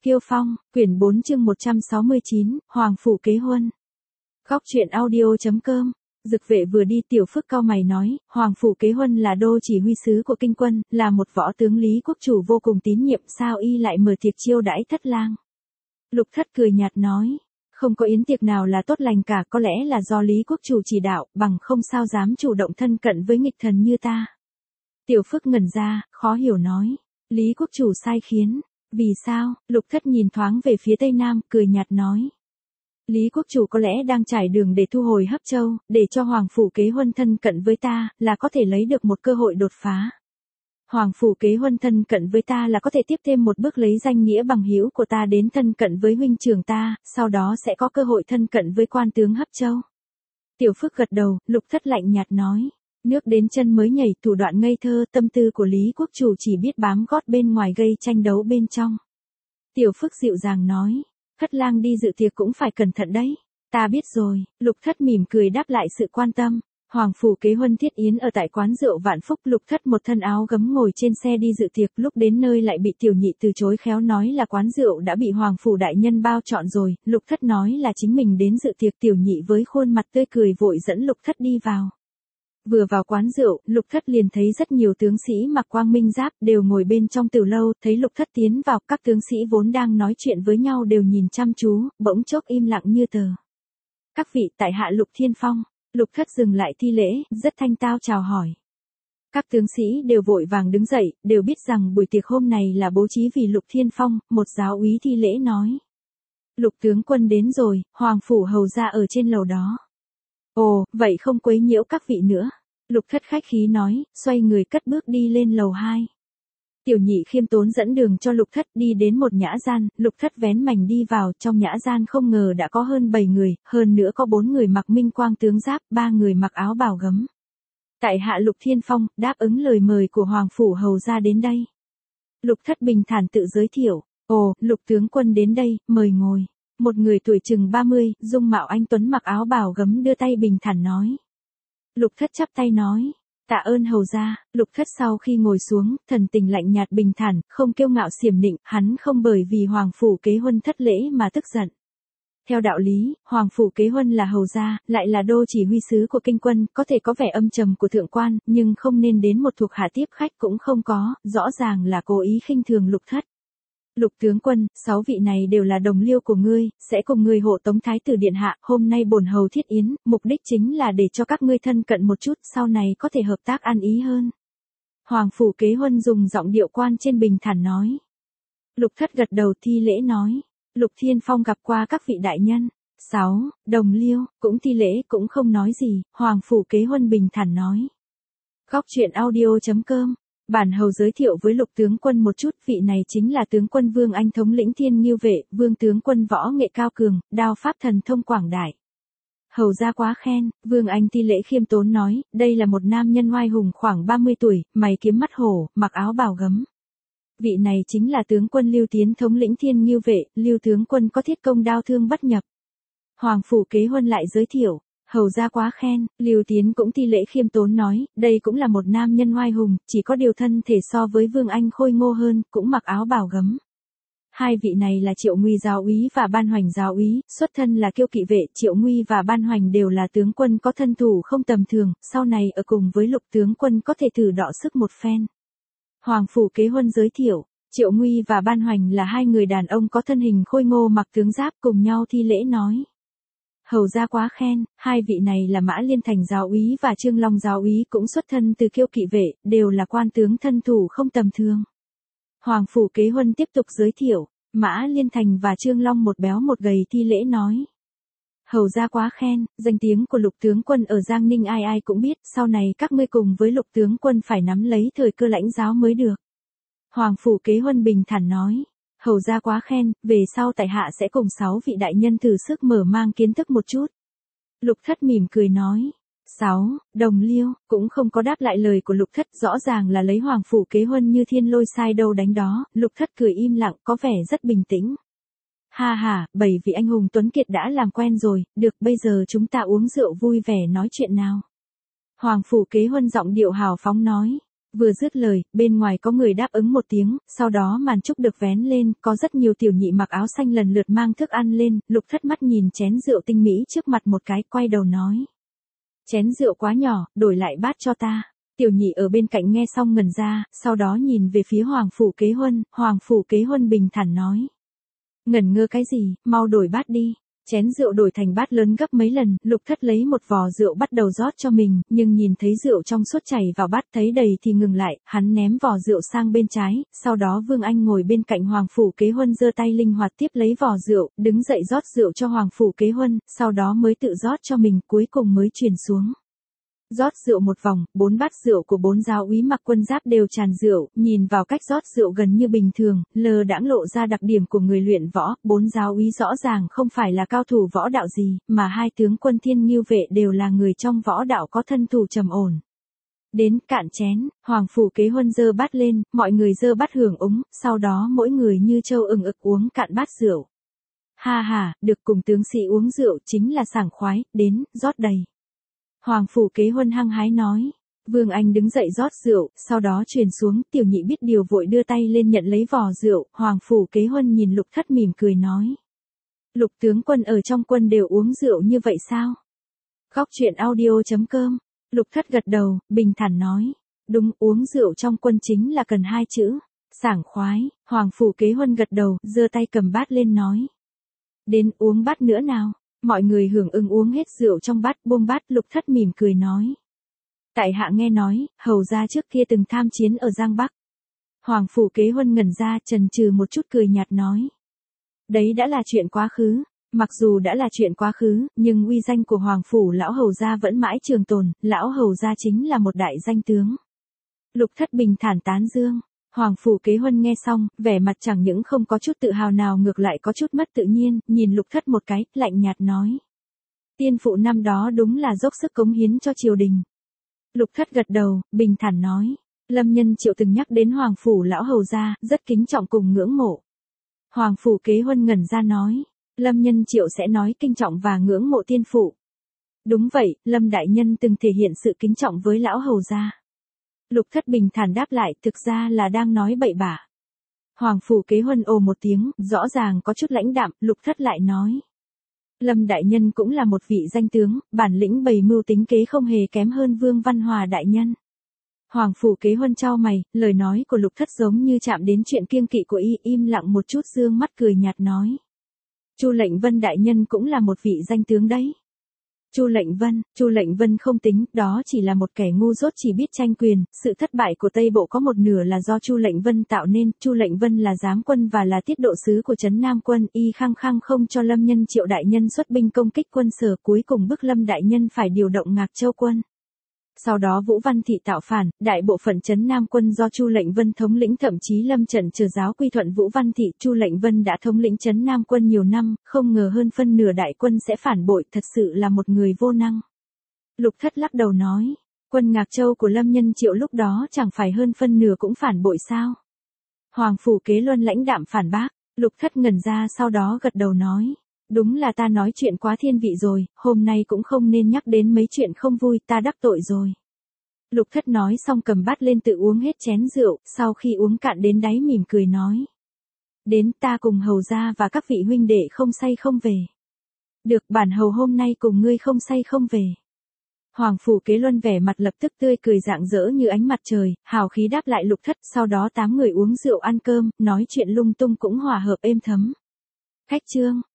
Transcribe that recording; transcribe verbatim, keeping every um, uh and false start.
Kiêu Phong, quyển bốn chương một trăm sáu mươi chín, Hoàng phủ kế huân. Góc truyện audio chấm com. Dực Vệ vừa đi, Tiểu Phước cau mày nói, Hoàng phủ kế huân là đô chỉ huy sứ của kinh quân, là một võ tướng Lý quốc chủ vô cùng tín nhiệm, sao y lại mở tiệc chiêu đãi thất lang? Lục Thất cười nhạt nói, không có yến tiệc nào là tốt lành cả, có lẽ là do Lý quốc chủ chỉ đạo, bằng không sao dám chủ động thân cận với nghịch thần như ta. Tiểu Phước ngẩn ra, khó hiểu nói, Lý quốc chủ sai khiến. Vì sao? Lục Thất nhìn thoáng về phía tây nam, cười nhạt nói. Lý quốc chủ có lẽ đang trải đường để thu hồi Hấp Châu, để cho Hoàng phủ kế huân thân cận với ta, là có thể lấy được một cơ hội đột phá. Hoàng phủ kế huân thân cận với ta là có thể tiếp thêm một bước lấy danh nghĩa bằng hữu của ta đến thân cận với huynh trưởng ta, sau đó sẽ có cơ hội thân cận với quan tướng Hấp Châu. Tiểu Phước gật đầu, Lục Thất lạnh nhạt nói. Nước đến chân mới nhảy, thủ đoạn ngây thơ, tâm tư của Lý quốc chủ chỉ biết bám gót bên ngoài gây tranh đấu bên trong. Tiểu Phước dịu dàng nói, Thất lang đi dự tiệc cũng phải cẩn thận đấy. Ta biết rồi, Lục Thất mỉm cười đáp lại sự quan tâm. Hoàng phủ kế huân thiết yến ở tại quán rượu Vạn Phúc, Lục Thất một thân áo gấm ngồi trên xe đi dự tiệc, lúc đến nơi lại bị Tiểu Nhị từ chối khéo nói là quán rượu đã bị Hoàng phủ đại nhân bao trọn rồi, Lục Thất nói là chính mình đến dự tiệc. Tiểu Nhị với khuôn mặt tươi cười vội dẫn Lục Thất đi vào. Vừa vào quán rượu, Lục Thất liền thấy rất nhiều tướng sĩ mặc quang minh giáp đều ngồi bên trong tiểu lâu, thấy Lục Thất tiến vào, các tướng sĩ vốn đang nói chuyện với nhau đều nhìn chăm chú, bỗng chốc im lặng như tờ. Các vị, tại hạ Lục Thiên Phong. Lục Thất dừng lại thi lễ, rất thanh tao chào hỏi. Các tướng sĩ đều vội vàng đứng dậy, đều biết rằng buổi tiệc hôm này là bố trí vì Lục Thiên Phong, một giáo úy thi lễ nói. Lục tướng quân đến rồi, Hoàng phủ hầu ra ở trên lầu đó. Ồ, vậy không quấy nhiễu các vị nữa. Lục Thất khách khí nói, xoay người cất bước đi lên lầu hai. Tiểu Nhị khiêm tốn dẫn đường cho Lục Thất đi đến một nhã gian, Lục Thất vén mảnh đi vào, trong nhã gian không ngờ đã có hơn bảy người, hơn nữa có bốn người mặc minh quang tướng giáp, ba người mặc áo bào gấm. Tại hạ Lục Thiên Phong, đáp ứng lời mời của Hoàng phủ hầu ra đến đây. Lục Thất bình thản tự giới thiệu, ồ, Lục tướng quân đến đây, mời ngồi. Một người tuổi chừng ba mươi, dung mạo anh tuấn mặc áo bào gấm đưa tay bình thản nói. Lục Thất chắp tay nói, tạ ơn hầu gia. Lục Thất sau khi ngồi xuống, thần tình lạnh nhạt bình thản, không kiêu ngạo xiểm nịnh, hắn không bởi vì Hoàng phủ kế huân thất lễ mà tức giận. Theo đạo lý, Hoàng phủ kế huân là hầu gia, lại là đô chỉ huy sứ của kinh quân, có thể có vẻ âm trầm của thượng quan, nhưng không nên đến một thuộc hạ tiếp khách cũng không có, rõ ràng là cố ý khinh thường Lục Thất. Lục tướng quân, sáu vị này đều là đồng liêu của ngươi, sẽ cùng ngươi hộ tống thái tử điện hạ, hôm nay bổn hầu thiết yến, mục đích chính là để cho các ngươi thân cận một chút, sau này có thể hợp tác ăn ý hơn. Hoàng phủ kế huân dùng giọng điệu quan trên bình thản nói. Lục Thất gật đầu thi lễ nói, Lục Thiên Phong gặp qua các vị đại nhân. Sáu, đồng liêu, cũng thi lễ cũng không nói gì, Hoàng phủ kế huân bình thản nói. Góc truyện audio chấm com. Bản hầu giới thiệu với Lục tướng quân một chút, vị này chính là tướng quân Vương Anh thống lĩnh Thiên Ngưu vệ, Vương tướng quân võ nghệ cao cường, đao pháp thần thông quảng đại. Hầu gia quá khen. Vương Anh thi lễ khiêm tốn nói, đây là một nam nhân oai hùng khoảng ba mươi tuổi, mày kiếm mắt hổ, mặc áo bào gấm. Vị này chính là tướng quân Lưu Tiến thống lĩnh Thiên Ngưu vệ, Lưu tướng quân có thiết công đao thương bất nhập. Hoàng phủ kế huân lại giới thiệu. Hầu gia quá khen. Lưu Tiến cũng thi lễ khiêm tốn nói, đây cũng là một nam nhân oai hùng, chỉ có điều thân thể so với Vương Anh khôi ngô hơn, cũng mặc áo bào gấm. Hai vị này là Triệu Nguy giáo úy và Ban Hoành giáo úy, xuất thân là Kiêu Kỵ vệ, Triệu Nguy và Ban Hoành đều là tướng quân có thân thủ không tầm thường, sau này ở cùng với Lục tướng quân có thể thử đọ sức một phen. Hoàng phủ kế huân giới thiệu, Triệu Nguy và Ban Hoành là hai người đàn ông có thân hình khôi ngô mặc tướng giáp, cùng nhau thi lễ nói. Hầu gia quá khen. Hai vị này là Mã Liên Thành giáo úy và Trương Long giáo úy, cũng xuất thân từ Kiêu Kỵ vệ, đều là quan tướng thân thủ không tầm thường. Hoàng phủ kế huân tiếp tục giới thiệu, Mã Liên Thành và Trương Long một béo một gầy thi lễ nói. Hầu gia quá khen, danh tiếng của Lục tướng quân ở Giang Ninh ai ai cũng biết, sau này các ngươi cùng với Lục tướng quân phải nắm lấy thời cơ lãnh giáo mới được. Hoàng phủ kế huân bình thản nói. Hầu gia quá khen, về sau tại hạ sẽ cùng sáu vị đại nhân thử sức mở mang kiến thức một chút. Lục Thất mỉm cười nói. Sáu, đồng liêu, cũng không có đáp lại lời của Lục Thất, rõ ràng là lấy Hoàng phủ kế huân như thiên lôi sai đâu đánh đó. Lục Thất cười im lặng, có vẻ rất bình tĩnh. Ha ha, bảy vị anh hùng tuấn kiệt đã làm quen rồi, được, bây giờ chúng ta uống rượu vui vẻ nói chuyện nào. Hoàng phủ kế huân giọng điệu hào phóng nói. Vừa dứt lời, bên ngoài có người đáp ứng một tiếng, sau đó màn trúc được vén lên, có rất nhiều tiểu nhị mặc áo xanh lần lượt mang thức ăn lên, Lục Thất mắt nhìn chén rượu tinh mỹ trước mặt một cái, quay đầu nói. Chén rượu quá nhỏ, đổi lại bát cho ta. Tiểu nhị ở bên cạnh nghe xong ngẩn ra, sau đó nhìn về phía Hoàng Phủ Kế Huân, Hoàng Phủ Kế Huân bình thản nói. Ngẩn ngơ cái gì, mau đổi bát đi. Chén rượu đổi thành bát lớn gấp mấy lần, Lục Thất lấy một vò rượu bắt đầu rót cho mình, nhưng nhìn thấy rượu trong suốt chảy vào bát thấy đầy thì ngừng lại, hắn ném vò rượu sang bên trái, sau đó Vương Anh ngồi bên cạnh Hoàng Phủ Kế Huân giơ tay linh hoạt tiếp lấy vò rượu, đứng dậy rót rượu cho Hoàng Phủ Kế Huân, sau đó mới tự rót cho mình, cuối cùng mới truyền xuống. Rót rượu một vòng, bốn bát rượu của bốn giáo úy mặc quân giáp đều tràn rượu, nhìn vào cách rót rượu gần như bình thường, lờ đãng lộ ra đặc điểm của người luyện võ, bốn giáo úy rõ ràng không phải là cao thủ võ đạo gì, mà hai tướng quân Thiên Ngưu vệ đều là người trong võ đạo có thân thủ trầm ổn. Đến cạn chén, Hoàng Phủ Kế Huân giơ bát lên, mọi người giơ bát hưởng ứng, sau đó mỗi người như trâu ừng ực uống cạn bát rượu. Ha ha, được cùng tướng sĩ uống rượu chính là sảng khoái, đến, rót đầy. Hoàng Phủ Kế Huân hăng hái nói. Vương Anh đứng dậy rót rượu, sau đó truyền xuống, tiểu nhị biết điều vội đưa tay lên nhận lấy vò rượu, Hoàng Phủ Kế Huân nhìn Lục Thất mỉm cười nói. Lục tướng quân ở trong quân đều uống rượu như vậy sao? Góc truyện audio chấm com. Lục Thất gật đầu, bình thản nói. Đúng, uống rượu trong quân chính là cần hai chữ. Sảng khoái. Hoàng Phủ Kế Huân gật đầu, giơ tay cầm bát lên nói. Đến uống bát nữa nào. Mọi người hưởng ứng uống hết rượu trong bát, buông bát. Lục Thất mỉm cười nói. Tại hạ nghe nói, hầu gia trước kia từng tham chiến ở Giang Bắc. Hoàng Phủ Kế Huân ngẩn ra, chần chừ một chút cười nhạt nói. Đấy đã là chuyện quá khứ. Mặc dù đã là chuyện quá khứ, nhưng uy danh của Hoàng Phủ lão hầu gia vẫn mãi trường tồn, lão hầu gia chính là một đại danh tướng. Lục Thất bình thản tán dương. Hoàng Phủ Kế Huân nghe xong, vẻ mặt chẳng những không có chút tự hào nào ngược lại có chút mất tự nhiên, nhìn Lục Thất một cái, lạnh nhạt nói. Tiên phụ năm đó đúng là dốc sức cống hiến cho triều đình. Lục Thất gật đầu, bình thản nói. Lâm Nhân Triệu từng nhắc đến Hoàng Phủ lão hầu gia, rất kính trọng cùng ngưỡng mộ. Hoàng Phủ Kế Huân ngẩn ra nói. Lâm Nhân Triệu sẽ nói kinh trọng và ngưỡng mộ tiên phụ. Đúng vậy, Lâm đại nhân từng thể hiện sự kính trọng với lão hầu gia. Lục Thất bình thản đáp lại, thực ra là đang nói bậy bạ. Hoàng Phủ Kế Huân ồ một tiếng, rõ ràng có chút lãnh đạm, Lục Thất lại nói. Lâm đại nhân cũng là một vị danh tướng, bản lĩnh bày mưu tính kế không hề kém hơn Vương Văn Hòa đại nhân. Hoàng Phủ Kế Huân chau mày, lời nói của Lục Thất giống như chạm đến chuyện kiêng kỵ của y, im lặng một chút dương mắt cười nhạt nói. Chu Lệnh Vân đại nhân cũng là một vị danh tướng đấy. Chu Lệnh Vân, Chu Lệnh Vân không tính, đó chỉ là một kẻ ngu dốt chỉ biết tranh quyền, sự thất bại của Tây Bộ có một nửa là do Chu Lệnh Vân tạo nên, Chu Lệnh Vân là giám quân và là tiết độ sứ của trấn Nam quân, y khăng khăng không cho Lâm Nhân Triệu đại nhân xuất binh công kích quân Sở, cuối cùng bức Lâm đại nhân phải điều động Ngạc Châu quân. Sau đó Vũ Văn Thị tạo phản, đại bộ phận trấn Nam quân do Chu Lệnh Vân thống lĩnh, thậm chí Lâm Trận chờ giáo quy thuận Vũ Văn Thị, Chu Lệnh Vân đã thống lĩnh trấn Nam quân nhiều năm, không ngờ hơn phân nửa đại quân sẽ phản bội, thật sự là một người vô năng. Lục Thất lắc đầu nói, quân Ngạc Châu của Lâm Nhân Triệu lúc đó chẳng phải hơn phân nửa cũng phản bội sao? Hoàng Phủ Kế Luân lãnh đạm phản bác. Lục Thất ngẩn ra, sau đó gật đầu nói. Đúng là ta nói chuyện quá thiên vị rồi, hôm nay cũng không nên nhắc đến mấy chuyện không vui, ta đắc tội rồi. Lục Thất nói xong cầm bát lên tự uống hết chén rượu, sau khi uống cạn đến đáy mỉm cười nói. Đến, ta cùng hầu gia và các vị huynh đệ không say không về. Được, bản hầu hôm nay cùng ngươi không say không về. Hoàng Phủ Kế Luân vẻ mặt lập tức tươi cười rạng rỡ như ánh mặt trời, hào khí đáp lại Lục Thất, sau đó tám người uống rượu ăn cơm, nói chuyện lung tung cũng hòa hợp êm thấm. Khách trương.